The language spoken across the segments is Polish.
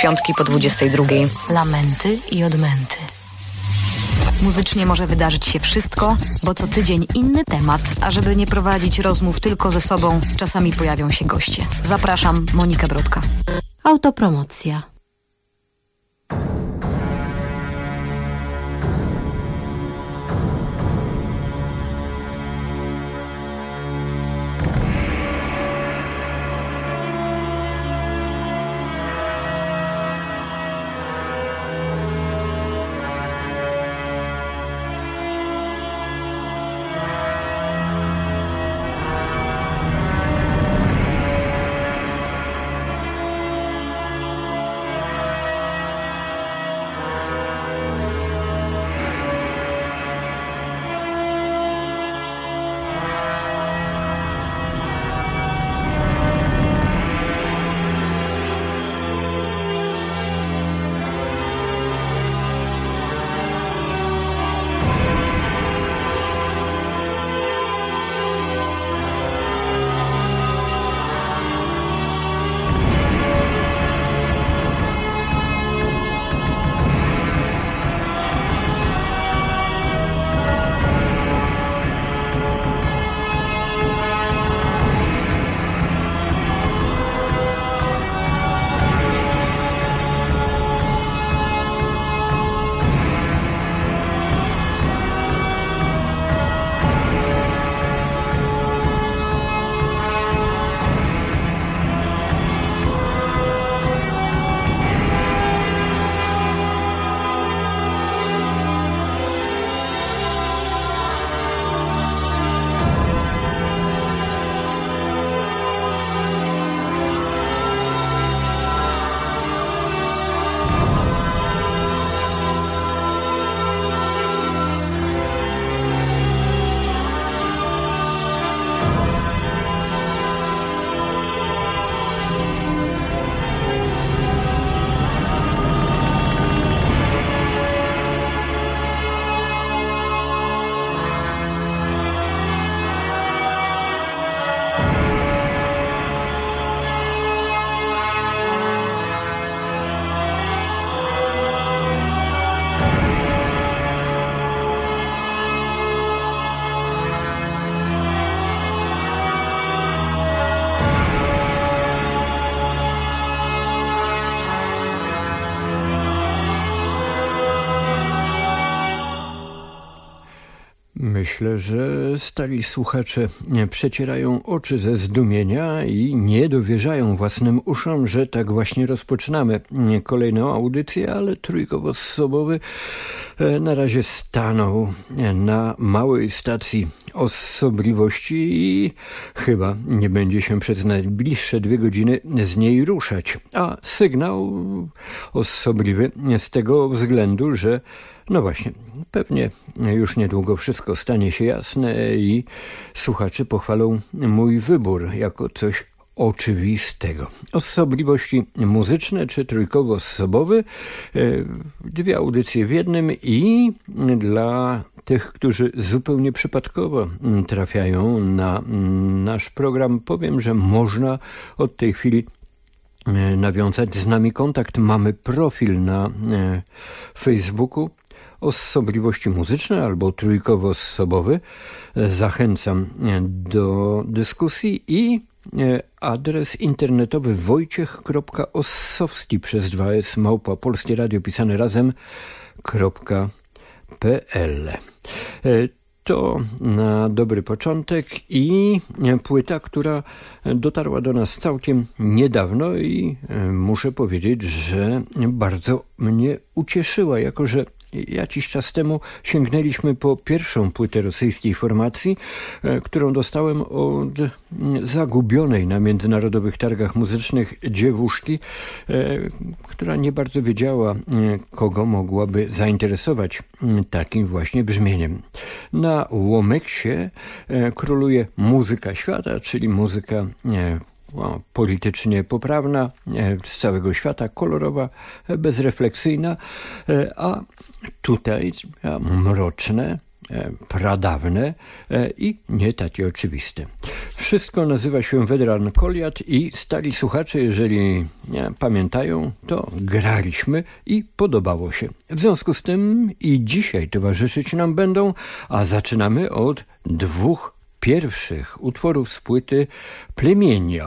piątki po 22. Lamenty i odmęty. Muzycznie może wydarzyć się wszystko, bo co tydzień inny temat, a żeby nie prowadzić rozmów tylko ze sobą, czasami pojawią się goście. Zapraszam, Monika Brodka. Autopromocja. Myślę, że stali słuchacze przecierają oczy ze zdumienia i nie dowierzają własnym uszom, że tak właśnie rozpoczynamy kolejną audycję, ale trójkowo-osobowy na razie stanął na małej stacji osobliwości i chyba nie będzie się przez najbliższe 2 godziny z niej ruszać. A sygnał osobliwy z tego względu, że no właśnie, pewnie już niedługo wszystko stanie się jasne i słuchacze pochwalą mój wybór jako coś oczywistego. Osobliwości muzyczne czy trójkowo-osobowy, 2 audycje w jednym i dla tych, którzy zupełnie przypadkowo trafiają na nasz program, powiem, że można od tej chwili nawiązać z nami kontakt. Mamy profil na Facebooku Osobliwości muzyczne albo trójkowo-osobowy. Zachęcam do dyskusji i adres internetowy wojciech.ossowski przez 2s @ Polskie Radio pisane razem.pl. To na dobry początek i płyta, która dotarła do nas całkiem niedawno i muszę powiedzieć, że bardzo mnie ucieszyła, jako że jakiś czas temu sięgnęliśmy po pierwszą płytę rosyjskiej formacji, którą dostałem od zagubionej na międzynarodowych targach muzycznych dziewuszki, która nie bardzo wiedziała, kogo mogłaby zainteresować takim właśnie brzmieniem. Na Łomeksie króluje muzyka świata, czyli muzyka politycznie poprawna, z całego świata, kolorowa, bezrefleksyjna, a tutaj mroczne pradawne i nie takie oczywiste. Wszystko nazywa się Wedran Koliat i stali słuchacze, jeżeli pamiętają, to graliśmy i podobało się. W związku z tym i dzisiaj towarzyszyć nam będą, a zaczynamy od 2 pierwszych utworów z płyty Plemienia.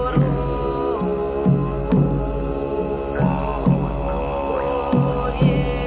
Yeah.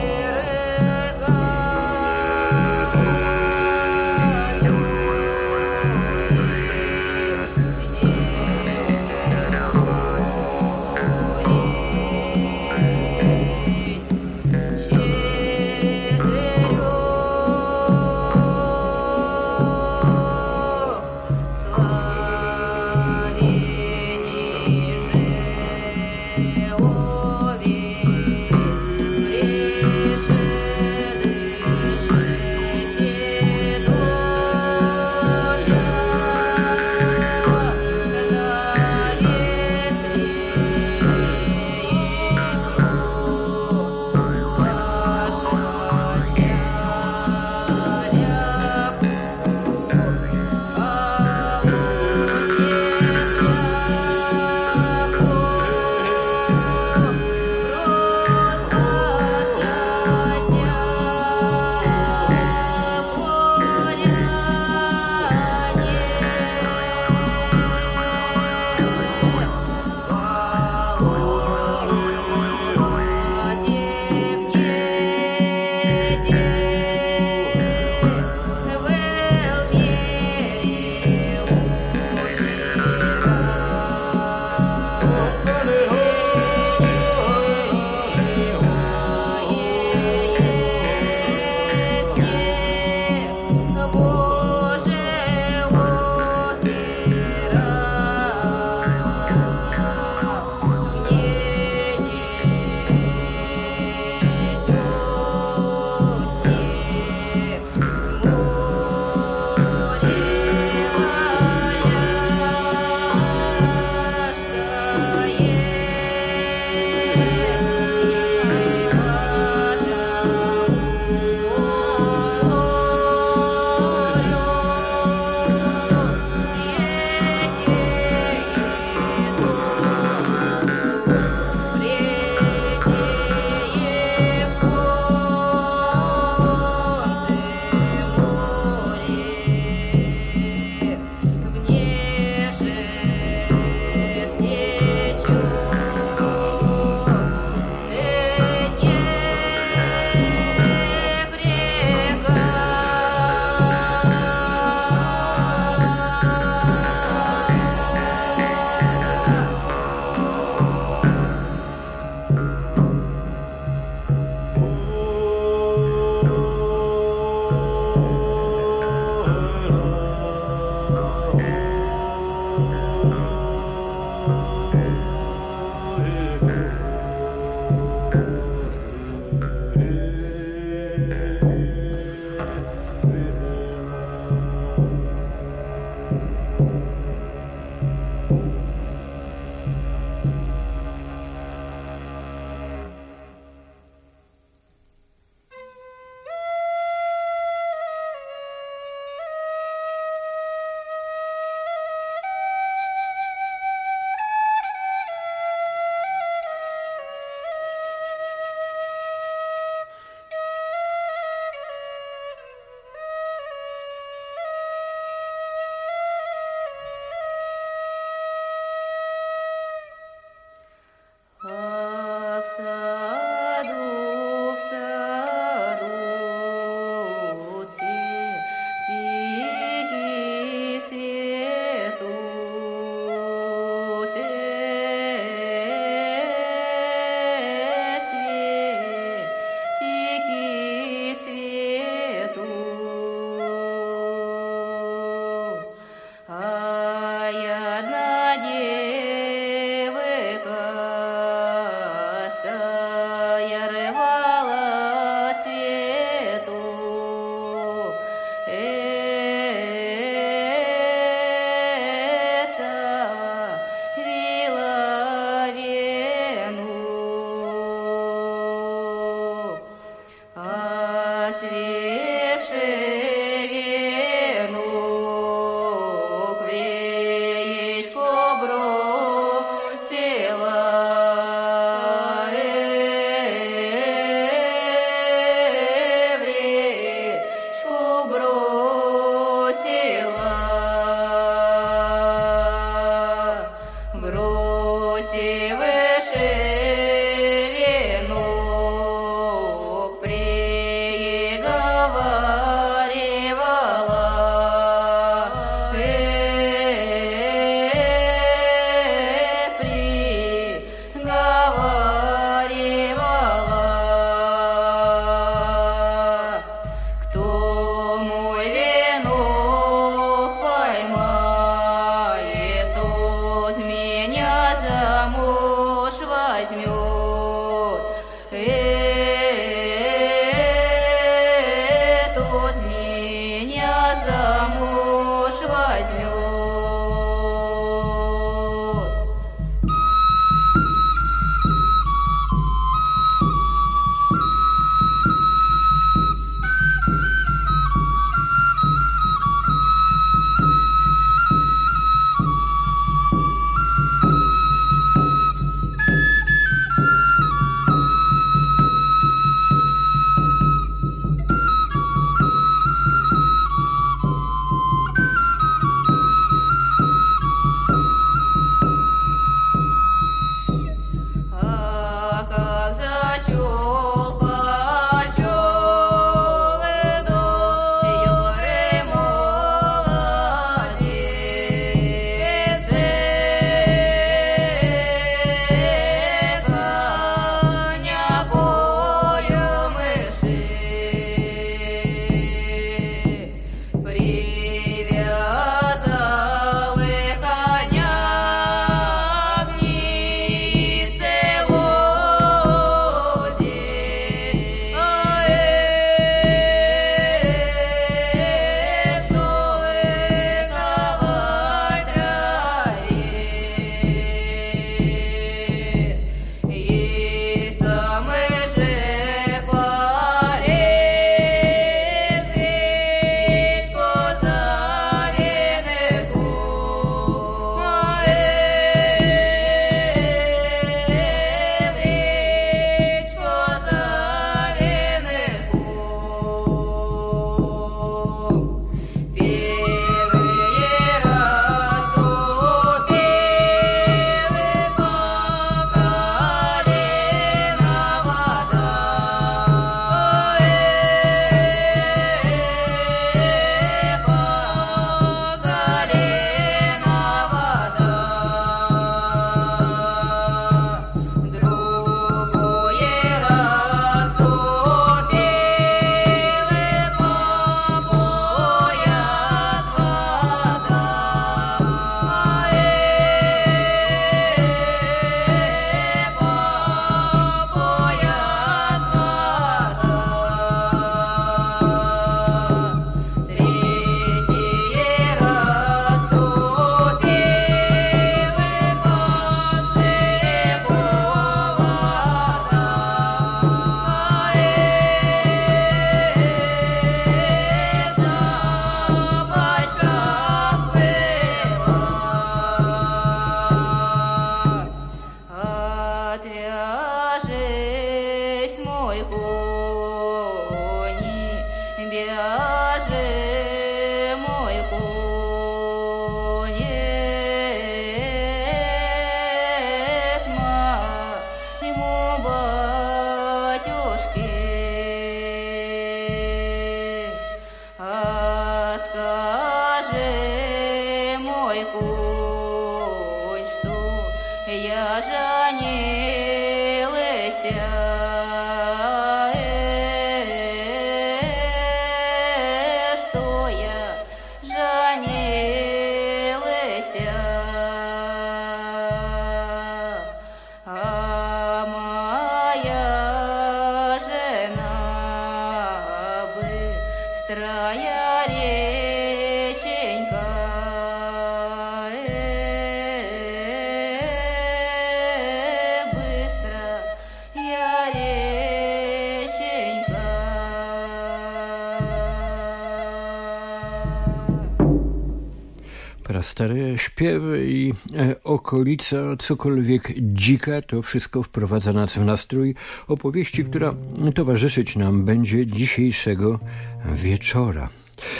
Stare śpiewy i okolica, cokolwiek dzika, to wszystko wprowadza nas w nastrój opowieści, która towarzyszyć nam będzie dzisiejszego wieczora.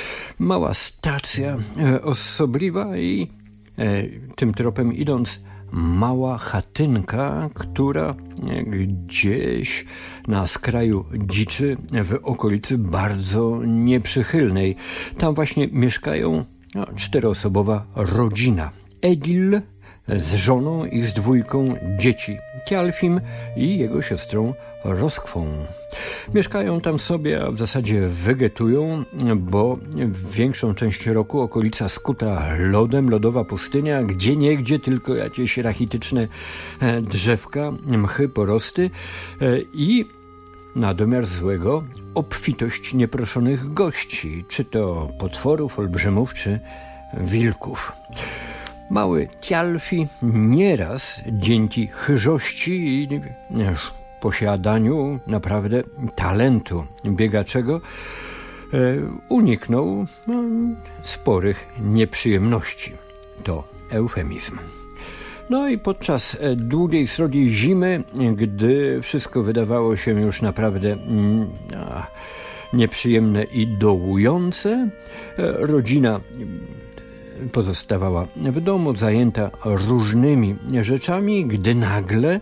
Mała stacja osobliwa i tym tropem idąc mała chatynka, która gdzieś na skraju dziczy w okolicy bardzo nieprzychylnej. Tam właśnie mieszkają 4-osobowa rodzina. Egil z żoną i z 2 dzieci, Tjalfim i jego siostrą Roskwą. Mieszkają tam sobie, a w zasadzie wegetują, bo większą część roku okolica skuta lodem, lodowa pustynia, gdzieniegdzie tylko jakieś rachityczne drzewka, mchy, porosty i na domiar złego obfitość nieproszonych gości, czy to potworów, olbrzymów, czy wilków. Mały Tjalfi nieraz dzięki chyżości i posiadaniu naprawdę talentu biegaczego uniknął sporych nieprzyjemności. To eufemizm. No i podczas długiej, srogiej zimy, gdy wszystko wydawało się już naprawdę nieprzyjemne i dołujące, rodzina pozostawała w domu, zajęta różnymi rzeczami, gdy nagle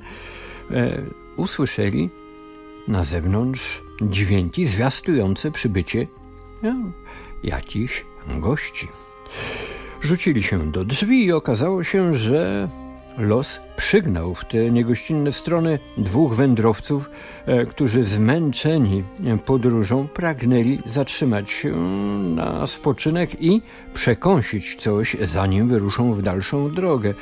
usłyszeli na zewnątrz dźwięki zwiastujące przybycie jakichś gości. Rzucili się do drzwi i okazało się, że los przygnał w te niegościnne strony 2 wędrowców, którzy zmęczeni podróżą pragnęli zatrzymać się na spoczynek i przekąsić coś, zanim wyruszą w dalszą drogę.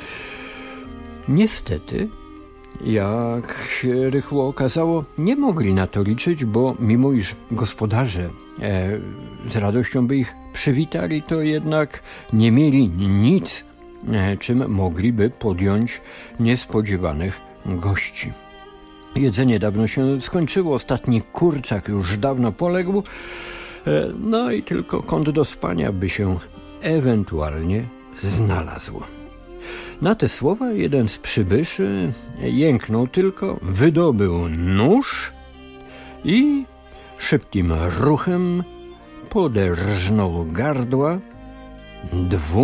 Niestety, jak się rychło okazało, nie mogli na to liczyć, bo mimo iż gospodarze z radością by ich przywitali, to jednak nie mieli nic, czym mogliby podjąć niespodziewanych gości. Jedzenie dawno się skończyło, ostatni kurczak już dawno poległ, no i tylko kąt do spania by się ewentualnie znalazł. Na te słowa jeden z przybyszy jęknął tylko, wydobył nóż i szybkim ruchem poderżnął gardła 2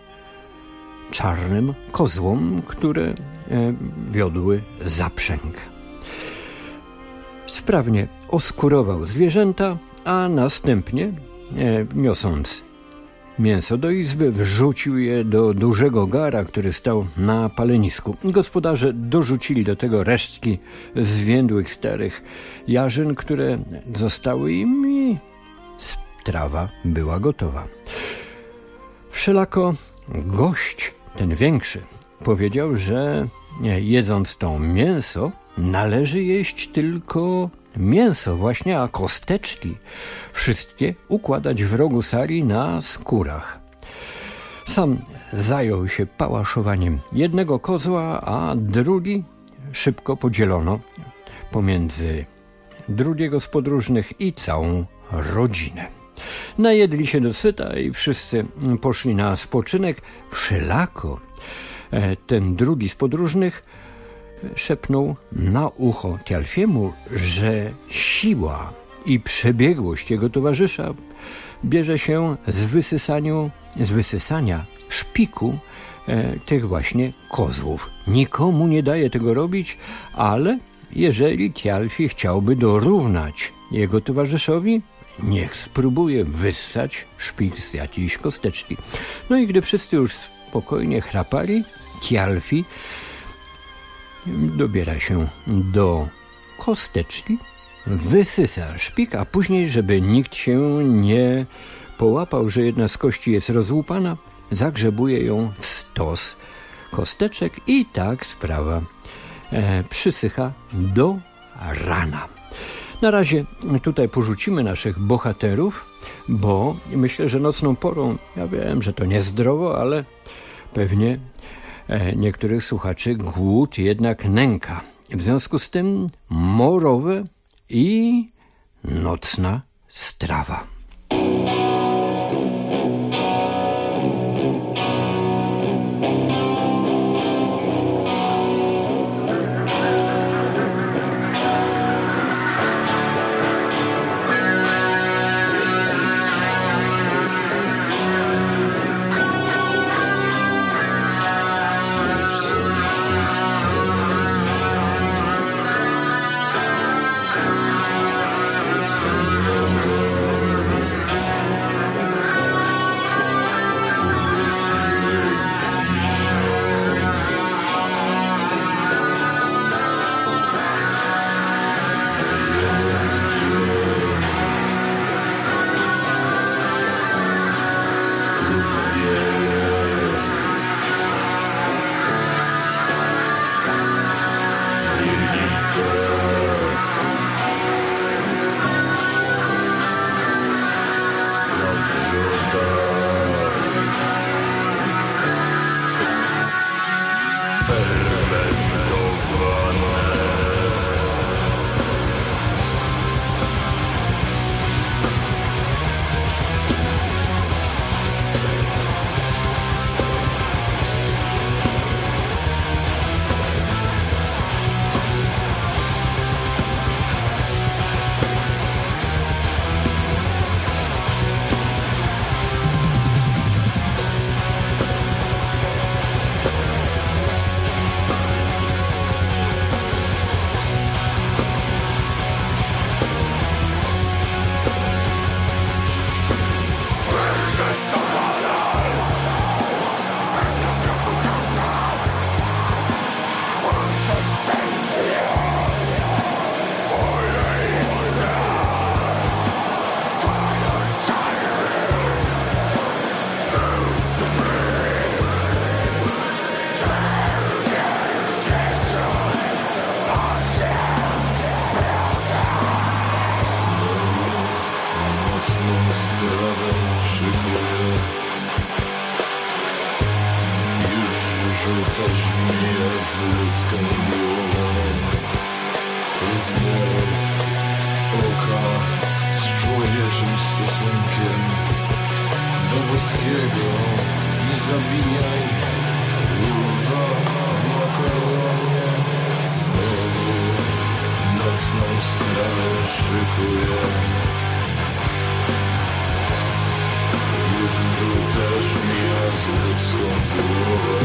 czarnym kozłom, które wiodły zaprzęg. Sprawnie oskurował zwierzęta, a następnie, niosąc mięso do izby, wrzucił je do dużego gara, który stał na palenisku. Gospodarze dorzucili do tego resztki zwiędłych starych jarzyn, które zostały im, i strawa była gotowa. Wszelako gość, ten większy, powiedział, że jedząc to mięso, należy jeść tylko mięso właśnie, a kosteczki wszystkie układać w rogu sali na skórach. Sam zajął się pałaszowaniem jednego kozła, a drugi szybko podzielono pomiędzy 2 z podróżnych i całą rodzinę. Najedli się dosyta i wszyscy poszli na spoczynek. Wszelako ten 2 z podróżnych szepnął na ucho Tjalfiemu, że siła i przebiegłość jego towarzysza bierze się z wysysania szpiku tych właśnie kozłów. Nikomu nie daje tego robić, ale jeżeli Tjalfi chciałby dorównać jego towarzyszowi, niech spróbuje wyssać szpik z jakiejś kosteczki. No i gdy wszyscy już spokojnie chrapali, Tjalfi dobiera się do kosteczki, wysysa szpik, a później, żeby nikt się nie połapał, że jedna z kości jest rozłupana, zagrzebuje ją w stos kosteczek i tak sprawa przysycha do rana. Na razie tutaj porzucimy naszych bohaterów, bo myślę, że nocną porą, ja wiem, że to niezdrowo, ale pewnie niektórych słuchaczy głód jednak nęka. W związku z tym morowe i nocna strawa. Since żółta żmija z ludzką głową. Z nerw oka, z człowieczym stosunkiem do boskiego. Nie zabijaj, kurwa, w makaronie. Znowu nocną strawę szykuję. Już żółta żmija z ludzką głową.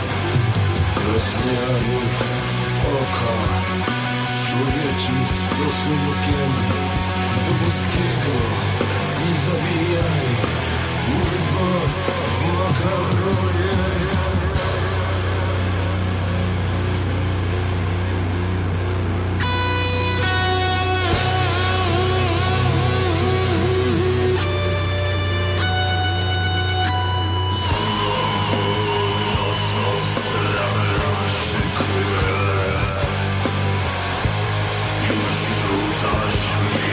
Rozmiarów oka, z człowieczym stosunkiem do boskiego. Nie zabijaj, kurwa, w makaronie. Już żółta żmija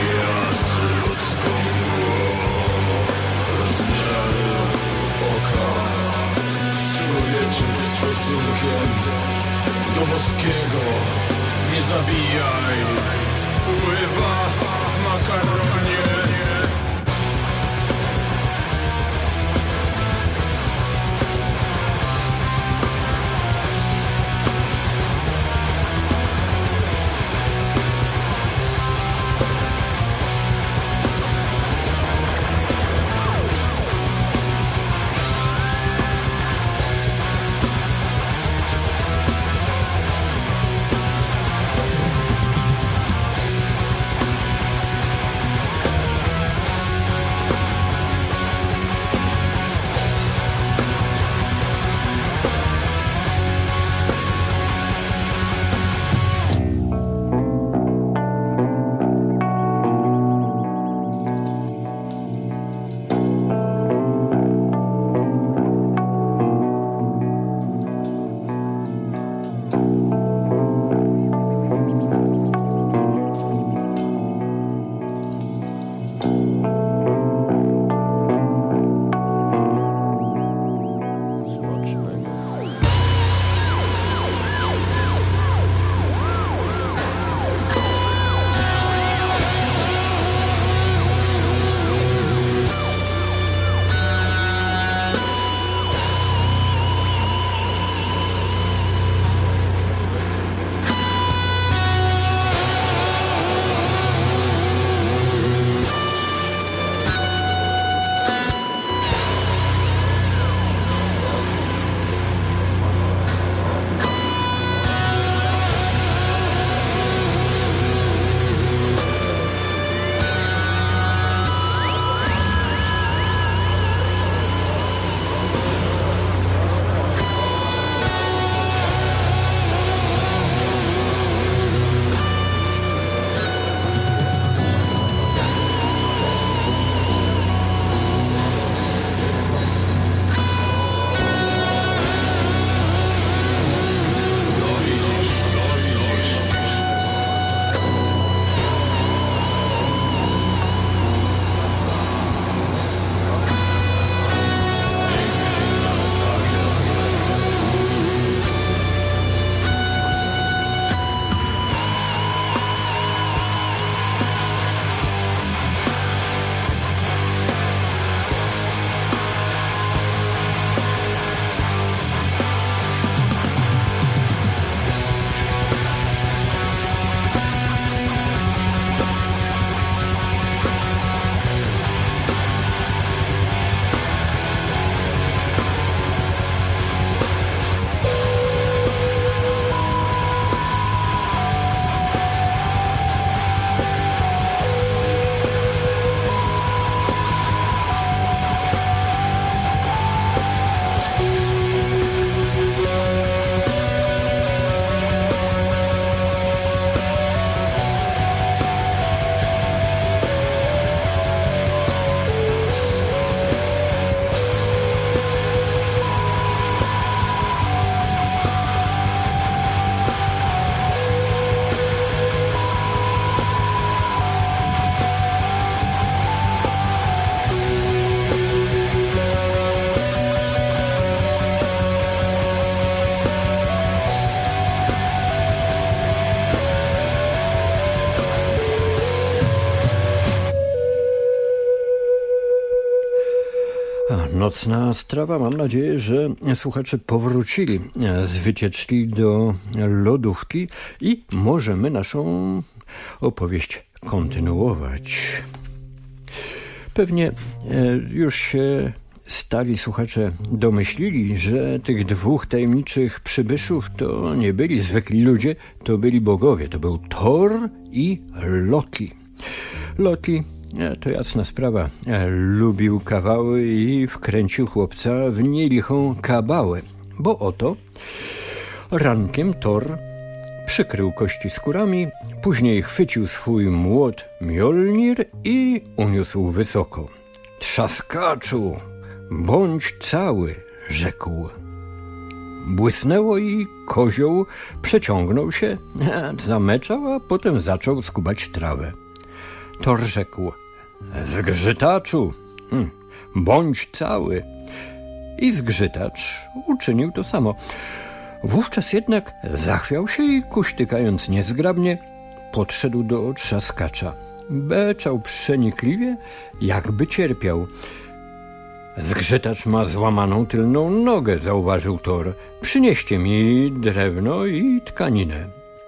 Nocna strawa. Mam nadzieję, że słuchacze powrócili z wycieczki do lodówki i możemy naszą opowieść kontynuować. Pewnie już się stali słuchacze domyślili, że tych dwóch tajemniczych przybyszów to nie byli zwykli ludzie, to byli bogowie. To był Thor i Loki. Loki, to jasna sprawa, lubił kawały i wkręcił chłopca w nielichą kabałę, bo oto rankiem Thor przykrył kości skórami, później chwycił swój młot Mjolnir i uniósł wysoko. Trzaskaczu, bądź cały, rzekł. Błysnęło i kozioł przeciągnął się, zameczał, a potem zaczął skubać trawę. Thor rzekł, zgrzytaczu, bądź cały. I zgrzytacz uczynił to samo. Wówczas jednak zachwiał się i kuśtykając niezgrabnie, podszedł do trzaskacza. Beczał przenikliwie, jakby cierpiał. Zgrzytacz ma złamaną tylną nogę, zauważył Thor. Przynieście mi drewno i tkaninę.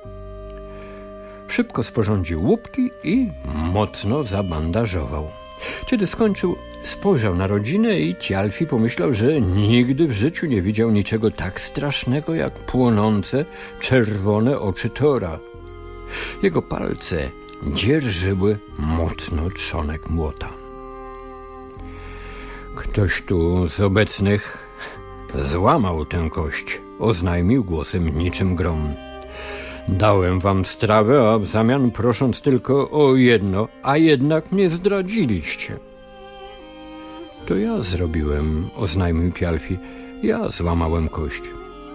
Szybko sporządził łupki i mocno zabandażował. Kiedy skończył, spojrzał na rodzinę i Thialfi pomyślał, że nigdy w życiu nie widział niczego tak strasznego jak płonące, czerwone oczy Thora. Jego palce dzierżyły mocno trzonek młota. Ktoś tu z obecnych złamał tę kość, oznajmił głosem niczym grom. Dałem wam strawę, a w zamian prosząc tylko o jedno, a jednak mnie zdradziliście. To ja zrobiłem, oznajmił Thialfi. Ja złamałem kość.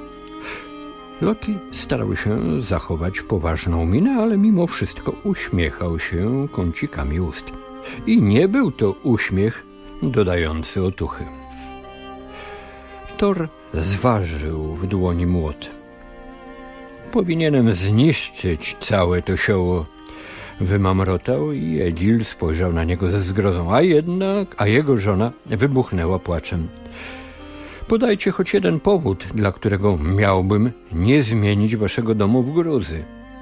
Loki starał się zachować poważną minę, ale mimo wszystko uśmiechał się kącikami ust. I nie był to uśmiech dodający otuchy. Thor zważył w dłoni młot. Powinienem zniszczyć całe to sioło, wymamrotał i Egil spojrzał na niego ze zgrozą, a jego żona wybuchnęła płaczem. Podajcie choć jeden powód, dla którego miałbym nie zmienić waszego domu w gruzy.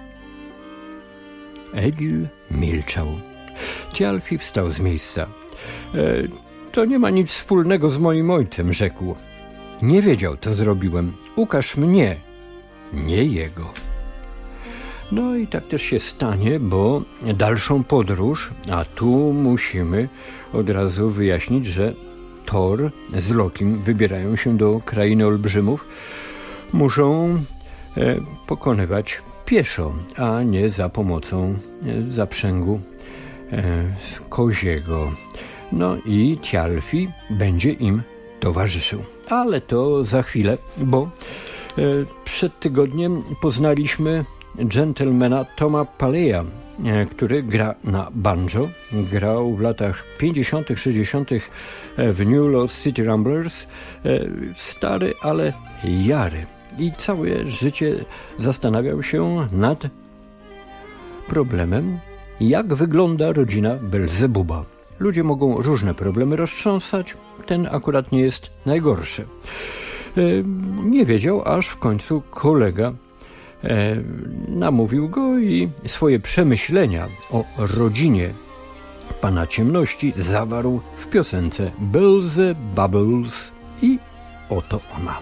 Egil milczał. Thialfi wstał z miejsca. To nie ma nic wspólnego z moim ojcem, rzekł. Nie wiedział, co zrobiłem. Ukaż mnie, nie jego. No i tak też się stanie, bo dalszą podróż, a tu musimy od razu wyjaśnić, że Thor z Lokim wybierają się do krainy olbrzymów, muszą pokonywać pieszo, a nie za pomocą zaprzęgu koziego. No i Thialfi będzie im towarzyszył. Ale to za chwilę, bo przed tygodniem poznaliśmy dżentelmena Toma Paleya, który gra na banjo. Grał w latach 50., 60. w New Lost City Ramblers. Stary, ale jary. I całe życie zastanawiał się nad problemem, jak wygląda rodzina Belzebuba. Ludzie mogą różne problemy roztrząsać, ten akurat nie jest najgorszy. Nie wiedział, aż w końcu kolega namówił go i swoje przemyślenia o rodzinie Pana Ciemności zawarł w piosence Belzebubbles i oto ona.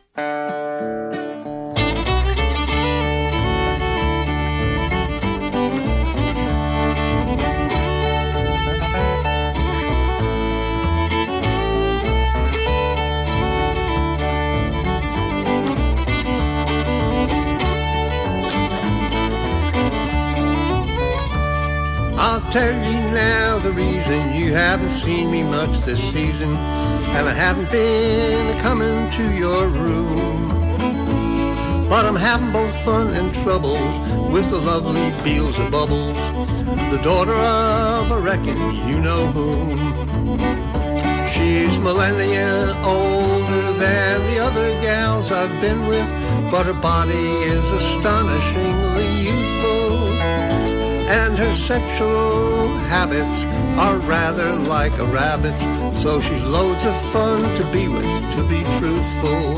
I'll tell you now the reason you haven't seen me much this season, and I haven't been coming to your room. But I'm having both fun and trouble with the lovely Beelzebubbles, the daughter of I reckon you know whom. She's millennia older than the other gals I've been with, but her body is astonishingly youthful, and her sexual habits are rather like a rabbit, so she's loads of fun to be with, to be truthful.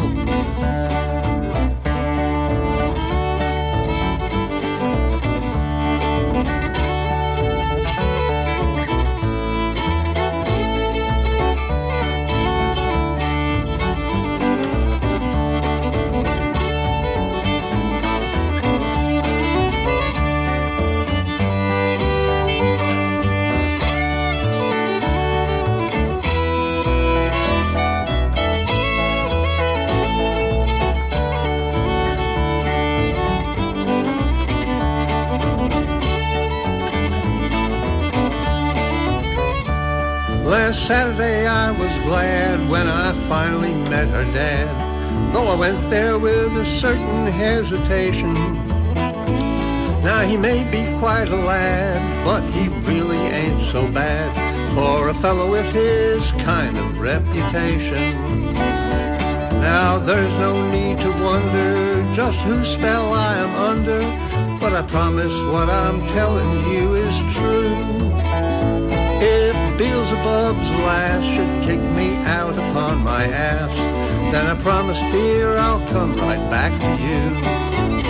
Last Saturday I was glad when I finally met her dad, though I went there with a certain hesitation. Now he may be quite a lad, but he really ain't so bad for a fellow with his kind of reputation. Now there's no need to wonder just whose spell I am under, but I promise what I'm telling you is true. If Beelzebub's lass should kick me out upon my ass, then I promise, dear, I'll come right back to you.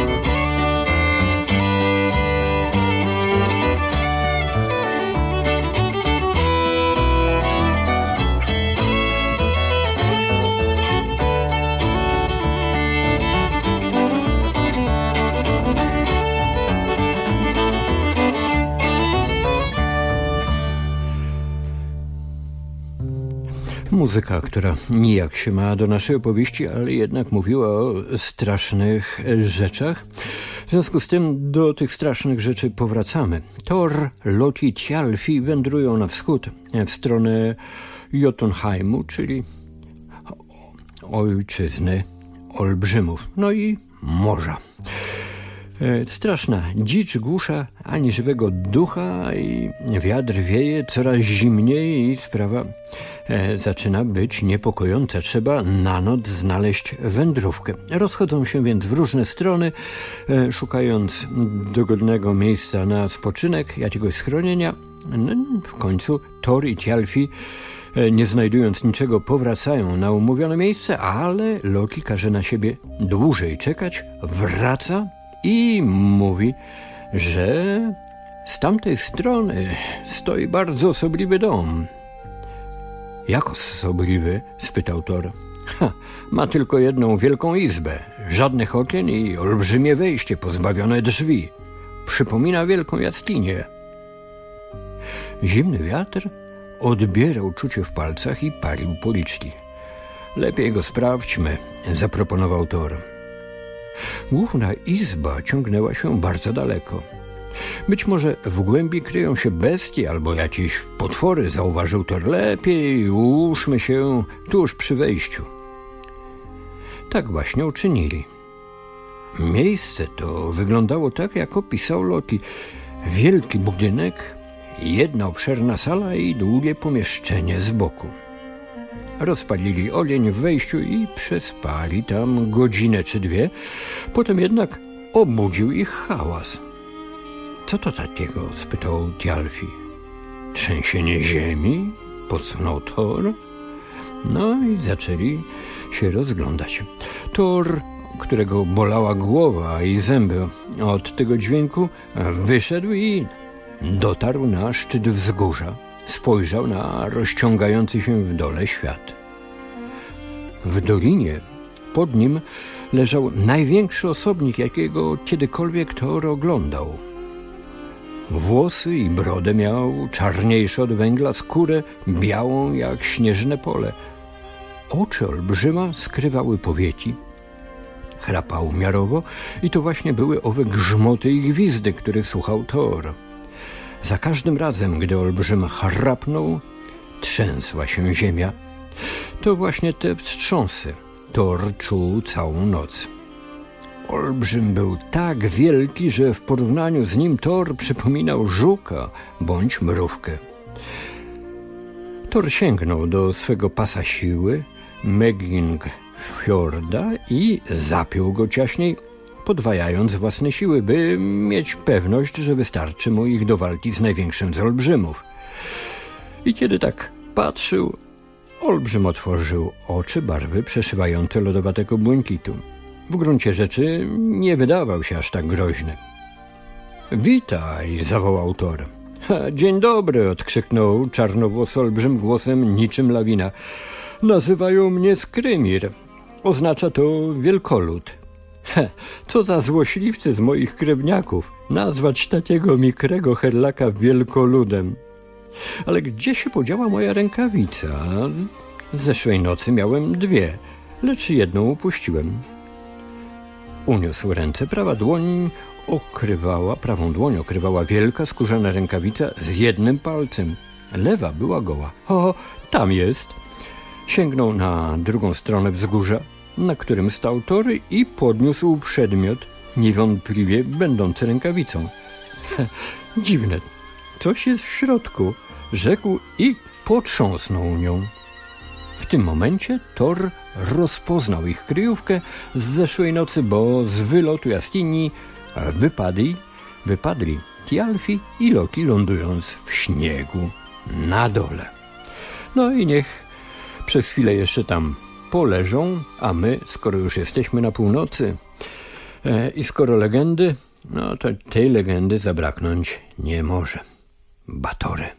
Muzyka, która nijak się ma do naszej opowieści, ale jednak mówiła o strasznych rzeczach. W związku z tym do tych strasznych rzeczy powracamy. Thor, Loki, Thjalfi wędrują na wschód, w stronę Jotunheimu, czyli ojczyzny olbrzymów, no i morza. Straszna dzicz głusza, ani żywego ducha i wiatr wieje coraz zimniej i sprawa zaczyna być niepokojąca. Trzeba na noc znaleźć wędrówkę. Rozchodzą się więc w różne strony, szukając dogodnego miejsca na spoczynek, jakiegoś schronienia. No, w końcu Thor i Thjalfi, nie znajdując niczego, powracają na umówione miejsce, ale Loki każe na siebie dłużej czekać, wraca i mówi, że z tamtej strony stoi bardzo osobliwy dom. Jak osobliwy? Spytał Thor. Ma tylko jedną wielką izbę, żadnych okien i olbrzymie wejście pozbawione drzwi. Przypomina wielką jaskinię. Zimny wiatr odbierał czucie w palcach i palił policzki. Lepiej go sprawdźmy, zaproponował Thor. Główna izba ciągnęła się bardzo daleko. Być może w głębi kryją się bestie albo jakieś potwory, zauważył Thor. Lepiej ułóżmy się tuż przy wejściu. Tak właśnie uczynili. Miejsce to wyglądało tak, jak opisał Loki. Wielki budynek, jedna obszerna sala i długie pomieszczenie z boku. Rozpalili ogień w wejściu i przespali tam godzinę czy dwie. Potem jednak obudził ich hałas. Co to takiego? Spytał Thjalfi. Trzęsienie ziemi? Podsunął Thor. No i zaczęli się rozglądać. Thor, którego bolała głowa i zęby od tego dźwięku, wyszedł i dotarł na szczyt wzgórza. Spojrzał na rozciągający się w dole świat. W dolinie pod nim leżał największy osobnik, jakiego kiedykolwiek Thor oglądał. Włosy i brodę miał czarniejsze od węgla, skórę białą jak śnieżne pole. Oczy olbrzyma skrywały powieki. Chrapał miarowo i to właśnie były owe grzmoty i gwizdy, których słuchał Thor. Za każdym razem, gdy olbrzym chrapnął, trzęsła się ziemia. To właśnie te wstrząsy Thor czuł całą noc. Olbrzym był tak wielki, że w porównaniu z nim Thor przypominał żuka bądź mrówkę. Thor sięgnął do swego pasa siły, Megingfjorda, i zapiął go ciaśniej, podwajając własne siły, by mieć pewność, że wystarczy mu ich do walki z największym z olbrzymów. I kiedy tak patrzył, olbrzym otworzył oczy barwy przeszywające lodowatego błękitu. W gruncie rzeczy nie wydawał się aż tak groźny. Witaj, zawołał Thor. Dzień dobry, odkrzyknął czarnowłosy olbrzym głosem niczym lawina. Nazywają mnie Skrymir. Oznacza to wielkolud. Co za złośliwcy z moich krewniaków, nazwać takiego mikrego herlaka wielkoludem. Ale gdzie się podziała moja rękawica? Zeszłej nocy miałem 2, lecz jedną upuściłem. Uniósł ręce, prawą dłoń okrywała wielka skórzana rękawica z jednym palcem. Lewa była goła. O, tam jest. Sięgnął na drugą stronę wzgórza, na którym stał Thor, i podniósł przedmiot, niewątpliwie będący rękawicą. Dziwne, coś jest w środku, rzekł i potrząsnął nią. W tym momencie Thor rozpoznał ich kryjówkę z zeszłej nocy, bo z wylotu jaskini wypadli Thialfi i Loki, lądując w śniegu na dole. No i niech przez chwilę jeszcze tam poleżą, a my, skoro już jesteśmy na północy i skoro legendy, no to tej legendy zabraknąć nie może. Batory.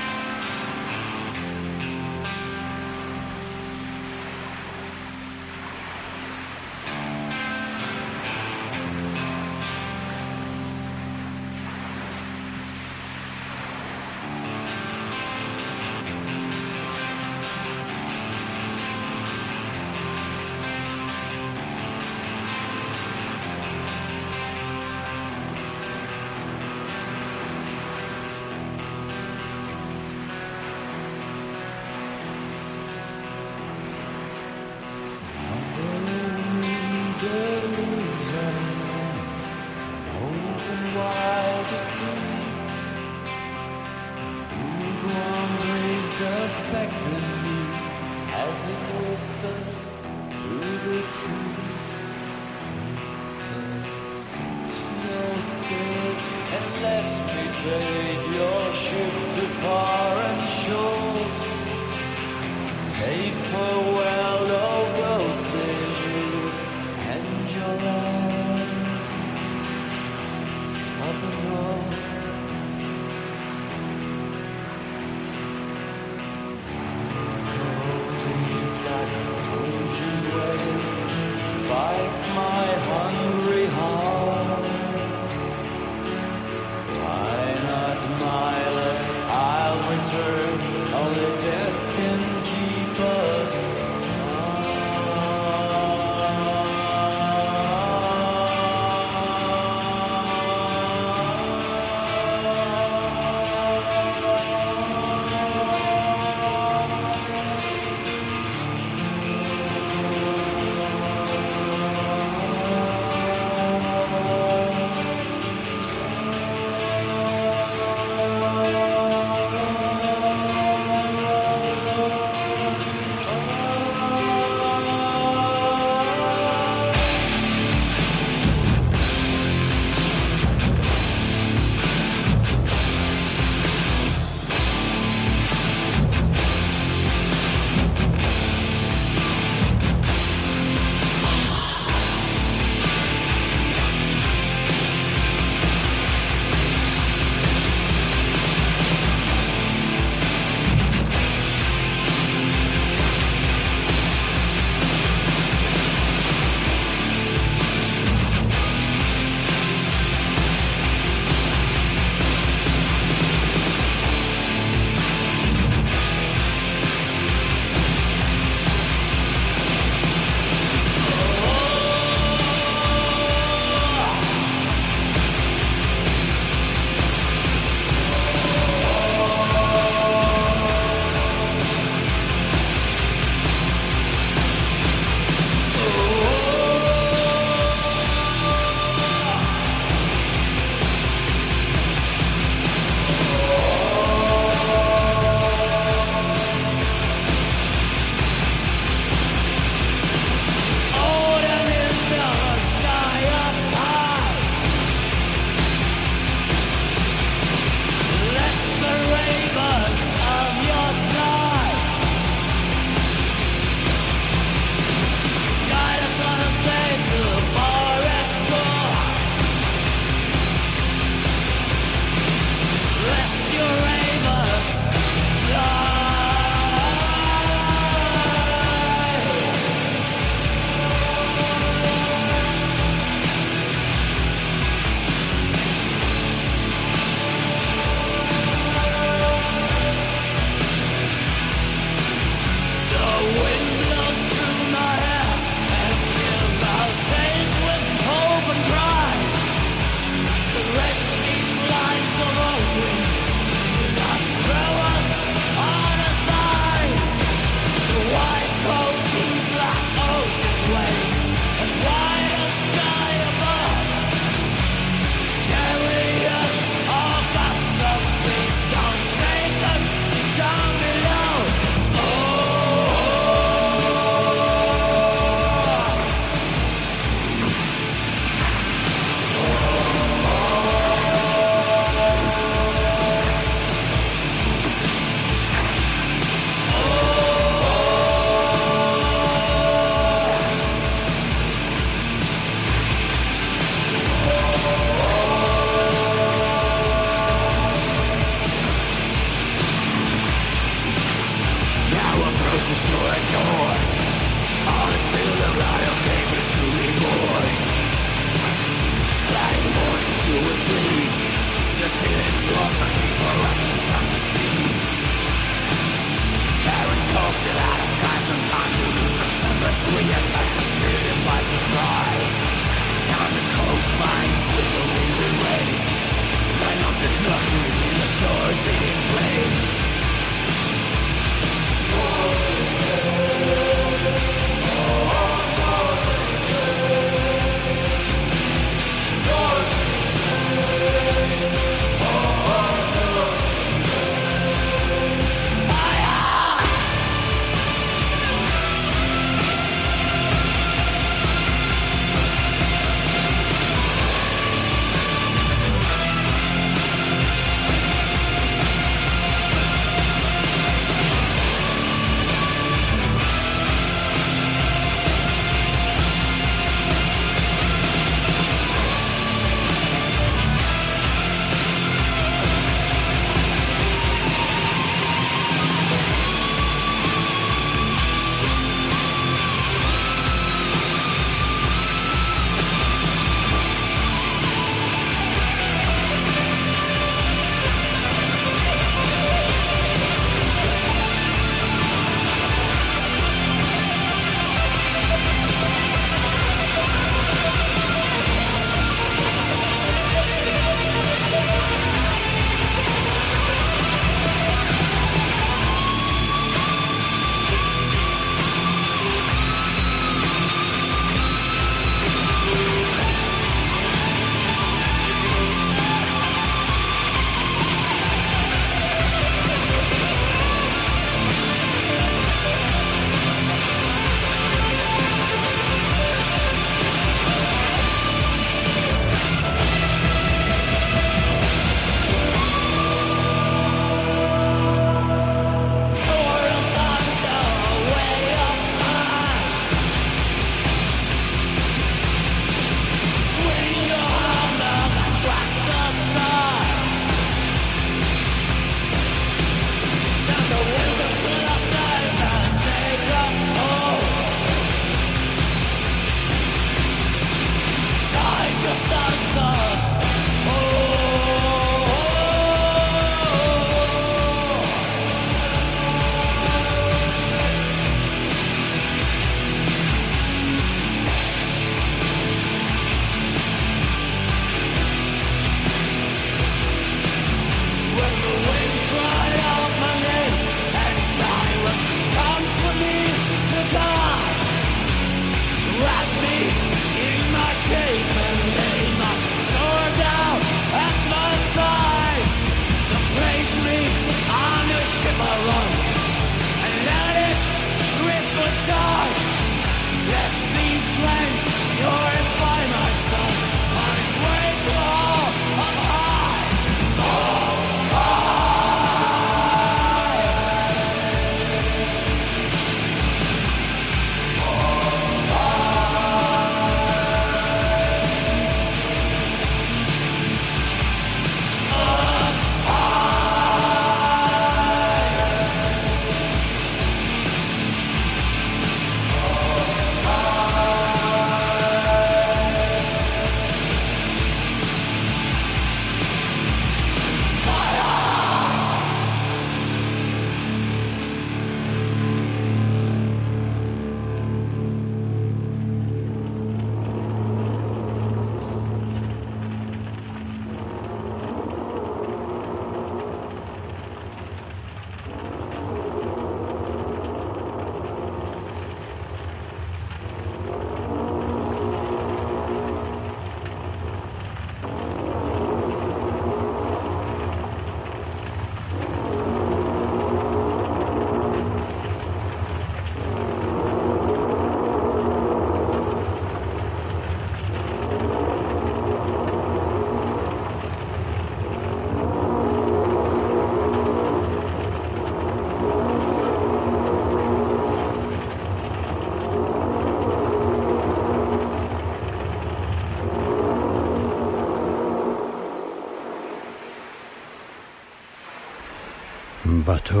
Batory.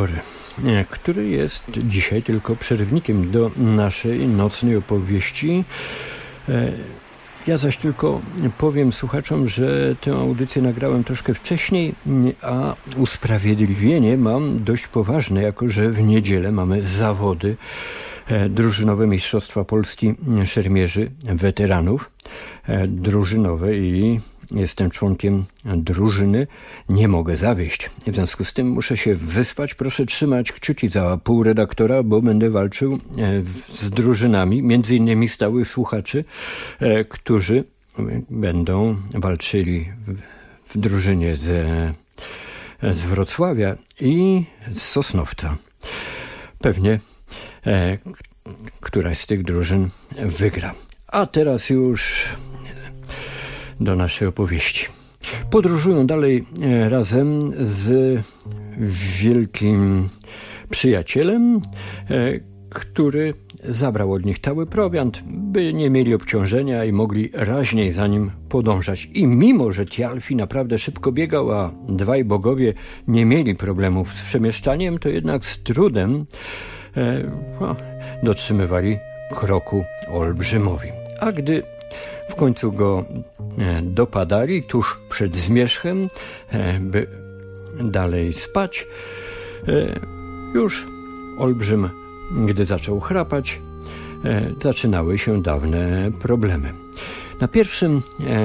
który jest dzisiaj tylko przerywnikiem do naszej nocnej opowieści. Ja zaś tylko powiem słuchaczom, że tę audycję nagrałem troszkę wcześniej, a usprawiedliwienie mam dość poważne, jako że w niedzielę mamy zawody drużynowe Mistrzostwa Polski Szermierzy Weteranów. Drużynowe i jestem członkiem drużyny, nie mogę zawieść. W związku z tym muszę się wyspać. Proszę trzymać kciuki za półredaktora, bo będę walczył z drużynami, między innymi stałych słuchaczy, którzy będą walczyli w drużynie z Wrocławia i z Sosnowca. Pewnie któraś z tych drużyn wygra. A teraz już do naszej opowieści. Podróżują dalej razem z wielkim przyjacielem, który zabrał od nich cały prowiant, by nie mieli obciążenia i mogli raźniej za nim podążać. I mimo, że Thialfi naprawdę szybko biegał, a dwaj bogowie nie mieli problemów z przemieszczaniem, to jednak z trudem dotrzymywali kroku olbrzymowi. A gdy w końcu go dopadali tuż przed zmierzchem, by dalej spać, już olbrzym, gdy zaczął chrapać, zaczynały się dawne problemy. Na pierwszym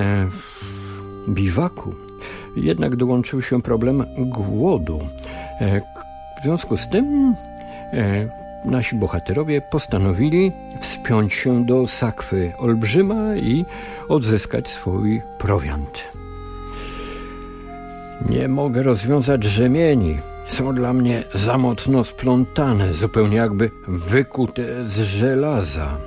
biwaku jednak dołączył się problem głodu. W związku z tym nasi bohaterowie postanowili wspiąć się do sakwy olbrzyma i odzyskać swój prowiant. Nie mogę rozwiązać rzemieni. Są dla mnie za mocno splątane, zupełnie jakby wykute z żelaza.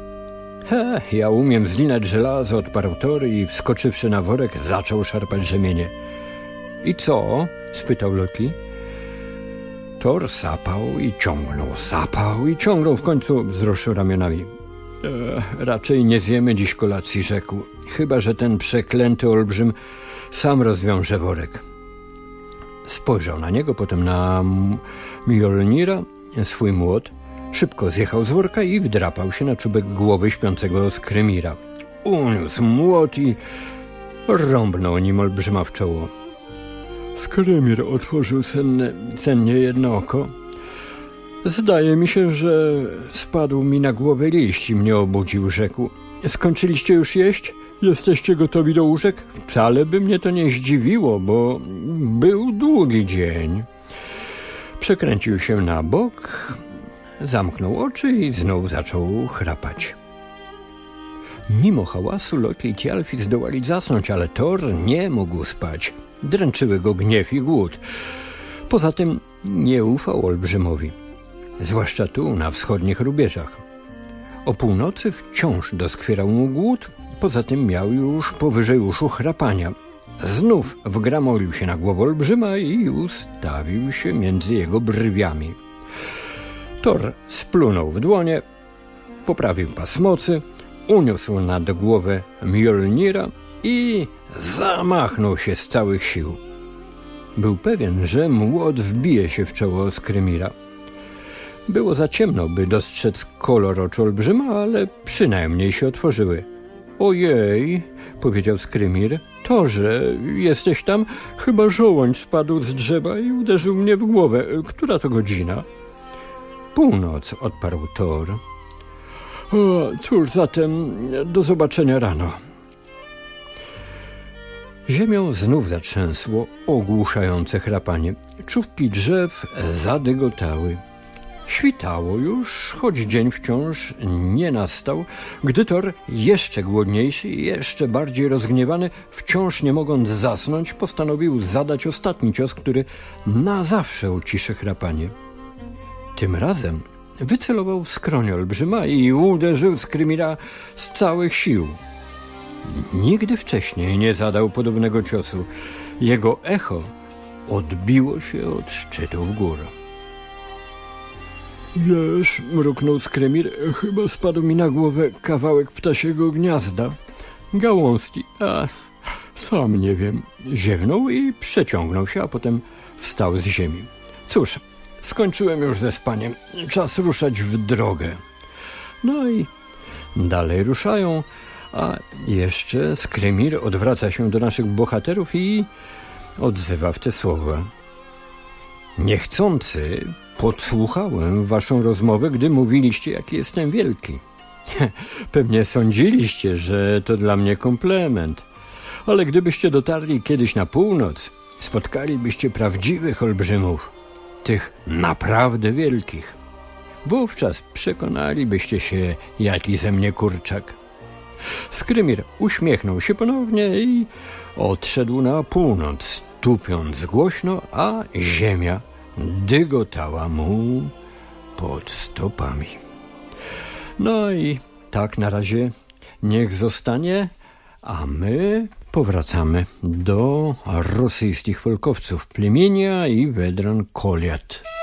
Ja umiem zlinać żelazo, odparł Thor i wskoczywszy na worek, zaczął szarpać rzemienie. I co? Spytał Loki. Thor sapał i ciągnął, w końcu wzruszył ramionami. Raczej nie zjemy dziś kolacji, rzekł, chyba że ten przeklęty olbrzym sam rozwiąże worek. Spojrzał na niego, potem na Mjolnira, swój młot, szybko zjechał z worka i wdrapał się na czubek głowy śpiącego Skrymira. Uniósł młot i rąbnął nim olbrzyma w czoło. Skrymir otworzył sennie jedno oko. Zdaje mi się, że spadł mi na głowę liść i mnie obudził, rzekł. Skończyliście już jeść? Jesteście gotowi do łóżek? Wcale by mnie to nie zdziwiło, bo był długi dzień. Przekręcił się na bok, zamknął oczy i znów zaczął chrapać. Mimo hałasu Loki i Thialfi zdołali zasnąć, ale Thor nie mógł spać. Dręczyły go gniew i głód. Poza tym nie ufał olbrzymowi, zwłaszcza tu, na wschodnich rubieżach. O północy wciąż doskwierał mu głód, poza tym miał już powyżej uszu chrapania. Znów wgramolił się na głowę olbrzyma i ustawił się między jego brwiami. Thor splunął w dłonie, poprawił pas mocy, uniósł nad głowę Mjolnira i zamachnął się z całych sił. Był pewien, że młot wbije się w czoło Skrymira. Było za ciemno, by dostrzec kolor oczu olbrzyma, ale przynajmniej się otworzyły. Ojej, powiedział Skrymir, Thorze, jesteś tam? Chyba żołądź spadł z drzewa i uderzył mnie w głowę. Która to godzina? Północ, odparł Thor. O, cóż zatem, do zobaczenia rano. Ziemią znów zatrzęsło ogłuszające chrapanie. Czubki drzew zadygotały. Świtało już, choć dzień wciąż nie nastał, gdy Thor, jeszcze głodniejszy i jeszcze bardziej rozgniewany, wciąż nie mogąc zasnąć, postanowił zadać ostatni cios, który na zawsze uciszy chrapanie. Tym razem wycelował w skroń olbrzyma i uderzył Skrymira z całych sił. Nigdy wcześniej nie zadał podobnego ciosu. Jego echo odbiło się od szczytów gór. Wiesz, mruknął Skrymir, chyba spadł mi na głowę kawałek ptasiego gniazda. Gałązki, sam nie wiem. Ziewnął i przeciągnął się, a potem wstał z ziemi. Cóż, skończyłem już ze spaniem. Czas ruszać w drogę. No i dalej ruszają, a jeszcze Skrymir odwraca się do naszych bohaterów i odzywa w te słowa. Niechcący podsłuchałem waszą rozmowę, gdy mówiliście, jaki jestem wielki. Pewnie sądziliście, że to dla mnie komplement. Ale gdybyście dotarli kiedyś na północ, spotkalibyście prawdziwych olbrzymów, tych naprawdę wielkich. Wówczas przekonalibyście się, jaki ze mnie kurczak. Skrymir uśmiechnął się ponownie i odszedł na północ, tupiąc głośno, a ziemia dygotała mu pod stopami. No i tak na razie niech zostanie, a my powracamy do rosyjskich folkowców Plemienia i Wedran Koliat.